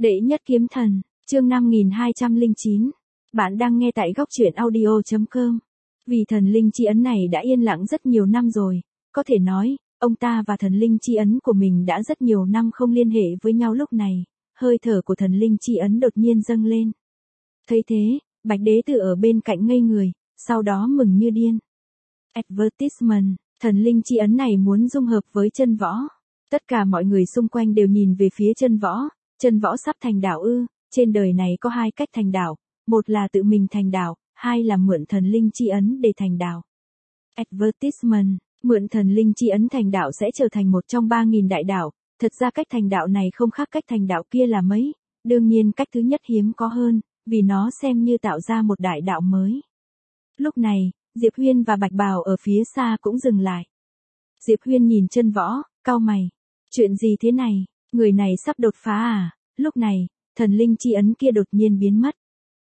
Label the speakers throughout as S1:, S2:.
S1: Đệ nhất kiếm thần, chương 5209. Bạn đang nghe tại góc truyện audio.com. Vì thần linh chi ấn này đã yên lặng rất nhiều năm rồi, có thể nói, ông ta và thần linh chi ấn của mình đã rất nhiều năm không liên hệ với nhau. Lúc này, hơi thở của thần linh chi ấn đột nhiên dâng lên. Thấy thế, Bạch Đế Tử ở bên cạnh ngây người, sau đó mừng như điên. Advertisement, thần linh chi ấn này muốn dung hợp với chân võ. Tất cả mọi người xung quanh đều nhìn về phía chân võ sắp thành đạo ư? Trên đời này có hai cách thành đạo, một là tự mình thành đạo, hai là mượn thần linh chi ấn để thành đạo. Advertisement, mượn thần linh chi ấn thành đạo sẽ trở thành một trong 3.000 đại đạo, thật ra cách thành đạo này không khác cách thành đạo kia là mấy, đương nhiên cách thứ nhất hiếm có hơn, vì nó xem như tạo ra một đại đạo mới. Lúc này, Diệp Huyên và Bạch Bào ở phía xa cũng dừng lại. Diệp Huyên nhìn chân võ, cau mày. Chuyện gì thế này, người này sắp đột phá à? Lúc này, thần linh chi ấn kia đột nhiên biến mất.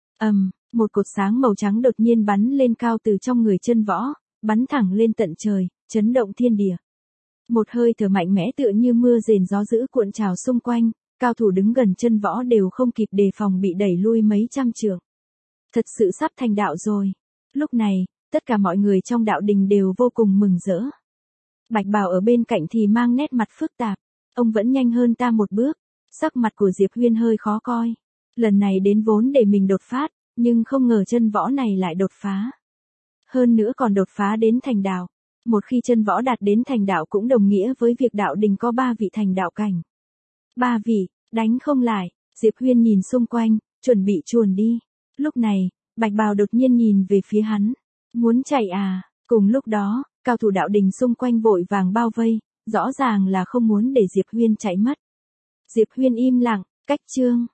S1: Một cột sáng màu trắng đột nhiên bắn lên cao từ trong người chân võ, bắn thẳng lên tận trời, chấn động thiên địa. Một hơi thở mạnh mẽ tựa như mưa rền gió dữ cuộn trào xung quanh, cao thủ đứng gần chân võ đều không kịp đề phòng bị đẩy lui mấy trăm trượng. Thật sự sắp thành đạo rồi. Lúc này, tất cả mọi người trong đạo đình đều vô cùng mừng rỡ. Bạch Bào ở bên cạnh thì mang nét mặt phức tạp, ông vẫn nhanh hơn ta một bước, sắc mặt của Diệp Huyên hơi khó coi. Lần này đến vốn để mình đột phát, nhưng không ngờ chân võ này lại đột phá. Hơn nữa còn đột phá đến thành đạo. Một khi chân võ đạt đến thành đạo cũng đồng nghĩa với việc đạo đình có 3 vị thành đạo cảnh. 3 vị, đánh không lại, Diệp Huyên nhìn xung quanh, chuẩn bị chuồn đi. Lúc này, Bạch Bào đột nhiên nhìn về phía hắn. Muốn chạy à? Cùng lúc đó, cao thủ đạo đình xung quanh vội vàng bao vây, rõ ràng là không muốn để Diệp Huyên chạy mất. Diệp Huyên im lặng, cách chương.